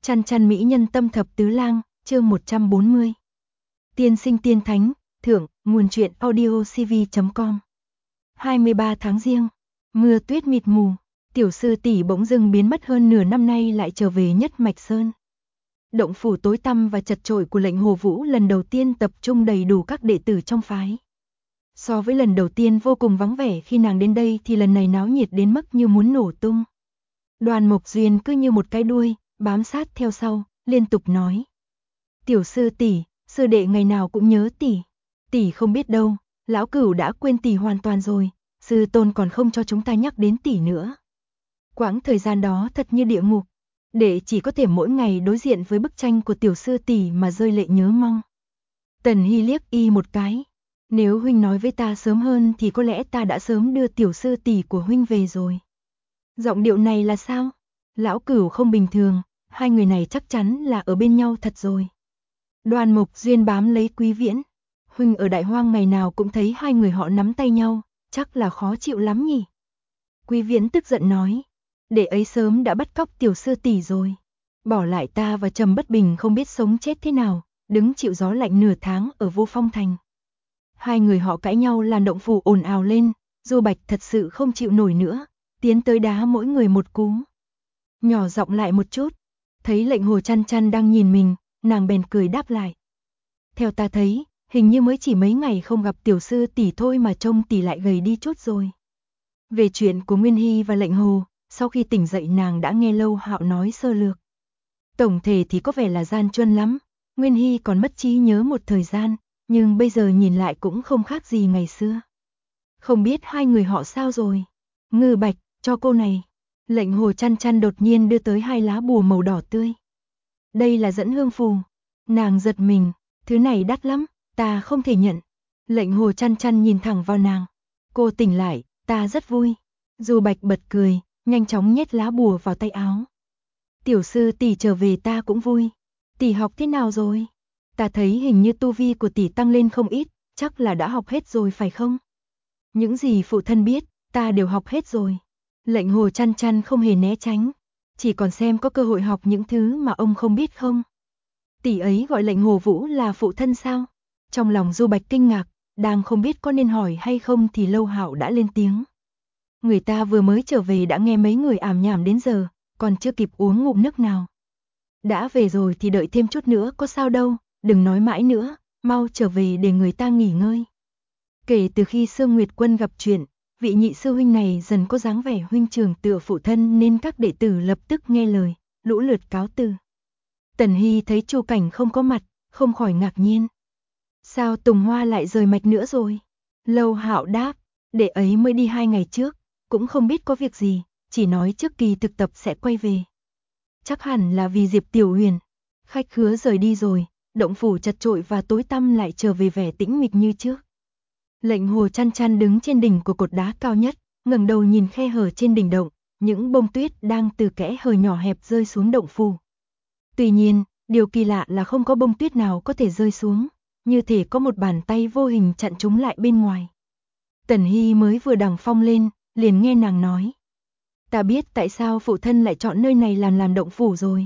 Chăn chăn mỹ nhân tâm thập tứ lang, chương 140. Tiên sinh tiên thánh, thượng, nguồn truyện audiocv.com. 23 tháng Giêng, mưa tuyết mịt mù, tiểu sư tỷ bỗng dưng biến mất hơn nửa năm nay lại trở về Nhất Mạch Sơn. Động phủ tối tăm và chật chội của Lệnh Hồ Vũ lần đầu tiên tập trung đầy đủ các đệ tử trong phái. So với lần đầu tiên vô cùng vắng vẻ khi nàng đến đây thì lần này náo nhiệt đến mức như muốn nổ tung. Đoàn Mộc Duyên cứ như một cái đuôi, bám sát theo sau, liên tục nói. Tiểu sư tỷ, sư đệ ngày nào cũng nhớ tỷ. Tỷ không biết đâu, lão cửu đã quên tỷ hoàn toàn rồi, sư tôn còn không cho chúng ta nhắc đến tỷ nữa. Quãng thời gian đó thật như địa ngục, đệ chỉ có thể mỗi ngày đối diện với bức tranh của tiểu sư tỷ mà rơi lệ nhớ mong. Tần Hy liếc y một cái. Nếu huynh nói với ta sớm hơn thì có lẽ ta đã sớm đưa tiểu sư tỷ của huynh về rồi. Giọng điệu này là sao? Lão cửu không bình thường, hai người này chắc chắn là ở bên nhau thật rồi. Đoàn Mộc Duyên bám lấy Quý Viễn. Huynh ở Đại Hoang ngày nào cũng thấy hai người họ nắm tay nhau, chắc là khó chịu lắm nhỉ? Quý Viễn tức giận nói, đệ ấy sớm đã bắt cóc tiểu sư tỷ rồi. Bỏ lại ta và Trầm Bất Bình không biết sống chết thế nào, đứng chịu gió lạnh nửa tháng ở Vô Phong Thành. Hai người họ cãi nhau làm động phủ ồn ào lên, Du Bạch thật sự không chịu nổi nữa, tiến tới đá mỗi người một cú. Nhỏ giọng lại một chút, thấy Lệnh Hồ Chăn Chăn đang nhìn mình, nàng bèn cười đáp lại. Theo ta thấy, hình như mới chỉ mấy ngày không gặp tiểu sư tỷ thôi mà trông tỷ lại gầy đi chút rồi. Về chuyện của Nguyên Hy và Lệnh Hồ, sau khi tỉnh dậy nàng đã nghe Lâu Hạo nói sơ lược. Tổng thể thì có vẻ là gian truân lắm, Nguyên Hy còn mất trí nhớ một thời gian, nhưng bây giờ nhìn lại cũng không khác gì ngày xưa. Không biết hai người họ sao rồi? Ngư Bạch, cho cô này. Lệnh Hồ Chăn Chăn đột nhiên đưa tới hai lá bùa màu đỏ tươi. Đây là dẫn hương phù. Nàng giật mình, thứ này đắt lắm, ta không thể nhận. Lệnh Hồ Chăn Chăn nhìn thẳng vào nàng. Cô tỉnh lại, ta rất vui. Du Bạch bật cười, nhanh chóng nhét lá bùa vào tay áo. Tiểu sư tỷ trở về ta cũng vui. Tỷ học thế nào rồi? Ta thấy hình như tu vi của tỷ tăng lên không ít, chắc là đã học hết rồi phải không? Những gì phụ thân biết, ta đều học hết rồi. Lệnh Hồ Chăn Chăn không hề né tránh, chỉ còn xem có cơ hội học những thứ mà ông không biết không. Tỷ ấy gọi Lệnh Hồ Vũ là phụ thân sao? Trong lòng Du Bạch kinh ngạc, đang không biết có nên hỏi hay không thì Lâu Hạo đã lên tiếng. Người ta vừa mới trở về đã nghe mấy người ảm nhảm đến giờ, còn chưa kịp uống ngụm nước nào. Đã về rồi thì đợi thêm chút nữa có sao đâu, đừng nói mãi nữa, mau trở về để người ta nghỉ ngơi. Kể từ khi Sương Nguyệt Quân gặp chuyện, vị nhị sư huynh này dần có dáng vẻ huynh trưởng tựa phụ thân nên các đệ tử lập tức nghe lời, lũ lượt cáo từ. Tần Hy thấy Chu Cảnh không có mặt, không khỏi ngạc nhiên. Sao Tùng Hoa lại rời mạch nữa rồi? Lâu Hạo đáp, đệ ấy mới đi 2 ngày trước, cũng không biết có việc gì, chỉ nói trước kỳ thực tập sẽ quay về. Chắc hẳn là vì Diệp Tiểu Huyền. Khách khứa rời đi rồi, động phủ chật chội và tối tăm lại trở về vẻ tĩnh mịch như trước. Lệnh Hồ Chăn Chăn đứng trên đỉnh của cột đá cao nhất, ngẩng đầu nhìn khe hở trên đỉnh động, những bông tuyết đang từ kẽ hở nhỏ hẹp rơi xuống động phủ. Tuy nhiên, điều kỳ lạ là không có bông tuyết nào có thể rơi xuống, như thể có một bàn tay vô hình chặn chúng lại bên ngoài. Tần Hy mới vừa đằng phong lên, liền nghe nàng nói. Ta biết tại sao phụ thân lại chọn nơi này làm động phủ rồi.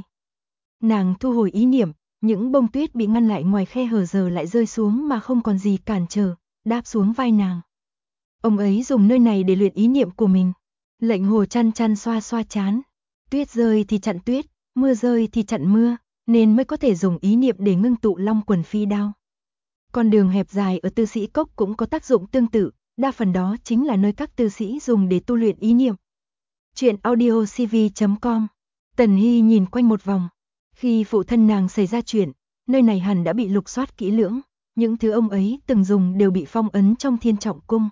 Nàng thu hồi ý niệm, những bông tuyết bị ngăn lại ngoài khe hở giờ lại rơi xuống mà không còn gì cản trở, đáp xuống vai nàng. Ông ấy dùng nơi này để luyện ý niệm của mình. Lệnh Hồ Chăn Chăn xoa xoa trán. Tuyết rơi thì chặn tuyết, mưa rơi thì chặn mưa, nên mới có thể dùng ý niệm để ngưng tụ Long Quần Phi Đao. Con đường hẹp dài ở Tư Sĩ Cốc cũng có tác dụng tương tự, đa phần đó chính là nơi các tư sĩ dùng để tu luyện ý niệm. Chuyện audiocv.com. Tần Hy nhìn quanh một vòng. Khi phụ thân nàng xảy ra chuyện, nơi này hẳn đã bị lục soát kỹ lưỡng, những thứ ông ấy từng dùng đều bị phong ấn trong Thiên Trọng Cung.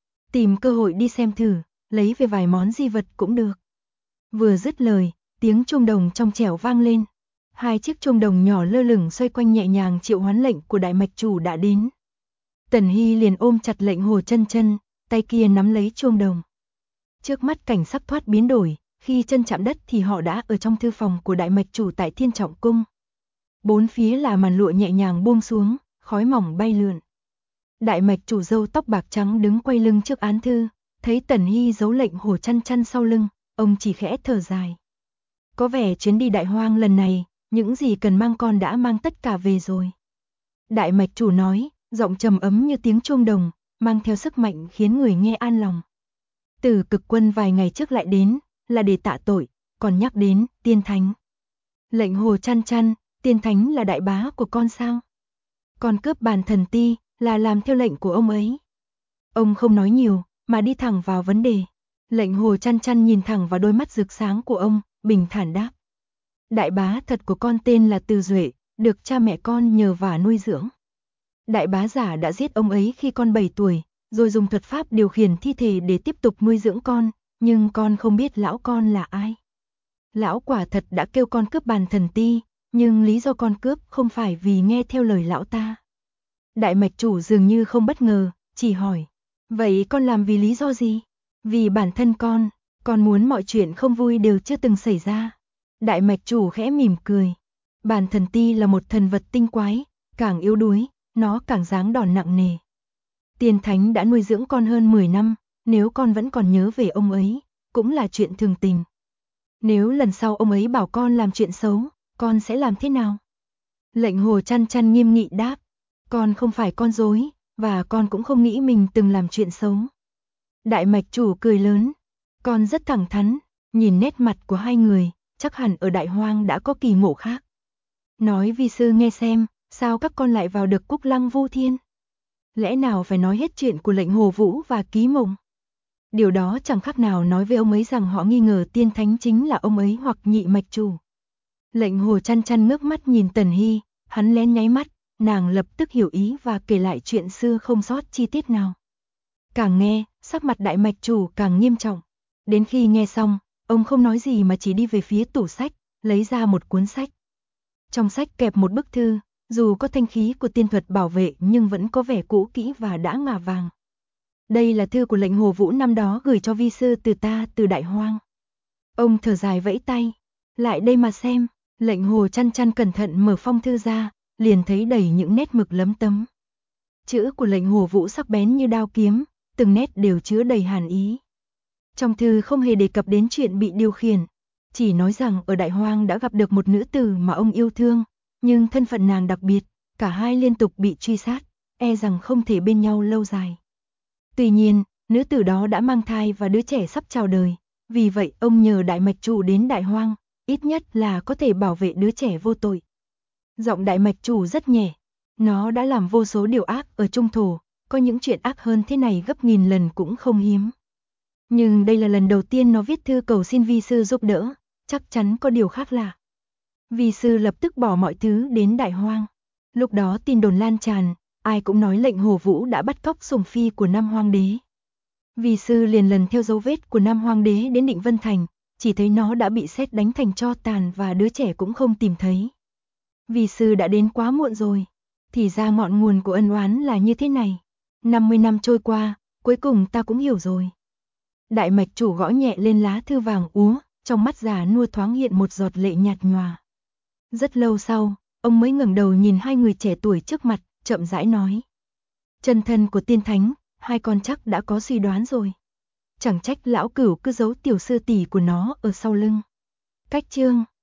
Tìm cơ hội đi xem thử, lấy về vài món di vật cũng được. Vừa dứt lời, tiếng chuông đồng trong trẻo vang lên. 2 chiếc chuông đồng nhỏ lơ lửng xoay quanh nhẹ nhàng triệu hoán lệnh của đại mạch chủ đã đến. Tần Hy liền ôm chặt Lệnh Hồ Chăn Chăn, tay kia nắm lấy chuông đồng. Trước mắt cảnh sắc thoát biến đổi, khi chân chạm đất thì họ đã ở trong thư phòng của đại mạch chủ tại Thiên Trọng Cung. Bốn phía là màn lụa nhẹ nhàng buông xuống, khói mỏng bay lượn. Đại mạch chủ râu tóc bạc trắng đứng quay lưng trước án thư, thấy Tần Hy giấu Lệnh Hồ Chăn Chăn sau lưng, ông chỉ khẽ thở dài. Có vẻ chuyến đi Đại Hoang lần này, những gì cần mang con đã mang tất cả về rồi. Đại mạch chủ nói, giọng trầm ấm như tiếng chuông đồng, mang theo sức mạnh khiến người nghe an lòng. Từ Cực Quân vài ngày trước lại đến, là để tạ tội, còn nhắc đến Tiên Thánh. Lệnh Hồ chăn chăn, Tiên Thánh là đại bá của con sao? Con cướp bàn thần ti, là làm theo lệnh của ông ấy. Ông không nói nhiều, mà đi thẳng vào vấn đề. Lệnh Hồ chăn chăn nhìn thẳng vào đôi mắt rực sáng của ông, bình thản đáp. Đại bá thật của con tên là Từ Duệ, được cha mẹ con nhờ vả nuôi dưỡng. Đại bá giả đã giết ông ấy khi con 7 tuổi, rồi dùng thuật pháp điều khiển thi thể để tiếp tục nuôi dưỡng con, nhưng con không biết lão con là ai. Lão quả thật đã kêu con cướp bàn thần ti, nhưng lý do con cướp không phải vì nghe theo lời lão ta. Đại mạch chủ dường như không bất ngờ, chỉ hỏi, vậy con làm vì lý do gì? Vì bản thân con muốn mọi chuyện không vui đều chưa từng xảy ra. Đại mạch chủ khẽ mỉm cười. Bàn thần ti là một thần vật tinh quái, càng yếu đuối, nó càng giáng đòn nặng nề. Tiên Thánh đã nuôi dưỡng con hơn 10 năm, nếu con vẫn còn nhớ về ông ấy, cũng là chuyện thường tình. Nếu lần sau ông ấy bảo con làm chuyện xấu, con sẽ làm thế nào? Lệnh Hồ chăn chăn nghiêm nghị đáp, con không phải con rối, và con cũng không nghĩ mình từng làm chuyện xấu. Đại mạch chủ cười lớn, con rất thẳng thắn, nhìn nét mặt của hai người, chắc hẳn ở Đại Hoang đã có kỳ ngộ khác. Nói vi sư nghe xem, sao các con lại vào được Cúc Lăng Vu Thiên? Lẽ nào phải nói hết chuyện của lệnh Hồ Vũ và Ký Mộng? Điều đó chẳng khác nào nói với ông ấy rằng họ nghi ngờ Tiên Thánh chính là ông ấy hoặc nhị mạch chủ. Lệnh Hồ chăn chăn ngước mắt nhìn Tần Hy, hắn lén nháy mắt, nàng lập tức hiểu ý và kể lại chuyện xưa không sót chi tiết nào. Càng nghe, sắc mặt đại mạch chủ càng nghiêm trọng. Đến khi nghe xong, ông không nói gì mà chỉ đi về phía tủ sách, lấy ra một cuốn sách. Trong sách kẹp một bức thư, dù có thanh khí của tiên thuật bảo vệ nhưng vẫn có vẻ cũ kỹ và đã ngả vàng. Đây là thư của lệnh Hồ Vũ năm đó gửi cho vi sư từ ta từ Đại Hoang. Ông thở dài vẫy tay, lại đây mà xem. Lệnh Hồ chăn chăn cẩn thận mở phong thư ra, liền thấy đầy những nét mực lấm tấm. Chữ của lệnh Hồ Vũ sắc bén như đao kiếm, từng nét đều chứa đầy hàn ý. Trong thư không hề đề cập đến chuyện bị điều khiển, chỉ nói rằng ở Đại Hoang đã gặp được một nữ tử mà ông yêu thương, nhưng thân phận nàng đặc biệt, cả hai liên tục bị truy sát, e rằng không thể bên nhau lâu dài. Tuy nhiên, nữ tử đó đã mang thai và đứa trẻ sắp chào đời, vì vậy ông nhờ đại mạch chủ đến Đại Hoang, ít nhất là có thể bảo vệ đứa trẻ vô tội. Giọng đại mạch chủ rất nhẹ, nó đã làm vô số điều ác ở Trung Thổ, có những chuyện ác hơn thế này gấp nghìn lần cũng không hiếm. Nhưng đây là lần đầu tiên nó viết thư cầu xin vi sư giúp đỡ, chắc chắn có điều khác lạ. Vi sư lập tức bỏ mọi thứ đến Đại Hoang. Lúc đó tin đồn lan tràn, ai cũng nói lệnh Hồ Vũ đã bắt cóc sủng phi của Nam Hoang Đế. Vi sư liền lần theo dấu vết của Nam Hoang Đế đến Định Vân Thành, chỉ thấy nó đã bị sét đánh thành tro tàn và đứa trẻ cũng không tìm thấy. Vi sư đã đến quá muộn rồi, thì ra ngọn nguồn của ân oán là như thế này. 50 năm trôi qua, cuối cùng ta cũng hiểu rồi. Đại mạch chủ gõ nhẹ lên lá thư vàng úa, trong mắt già nua thoáng hiện một giọt lệ nhạt nhòa. Rất lâu sau, ông mới ngẩng đầu nhìn hai người trẻ tuổi trước mặt, chậm rãi nói. Chân thân của Tiên Thánh, hai con chắc đã có suy đoán rồi. Chẳng trách lão cửu cứ giấu tiểu sư tỷ của nó ở sau lưng. Cách chương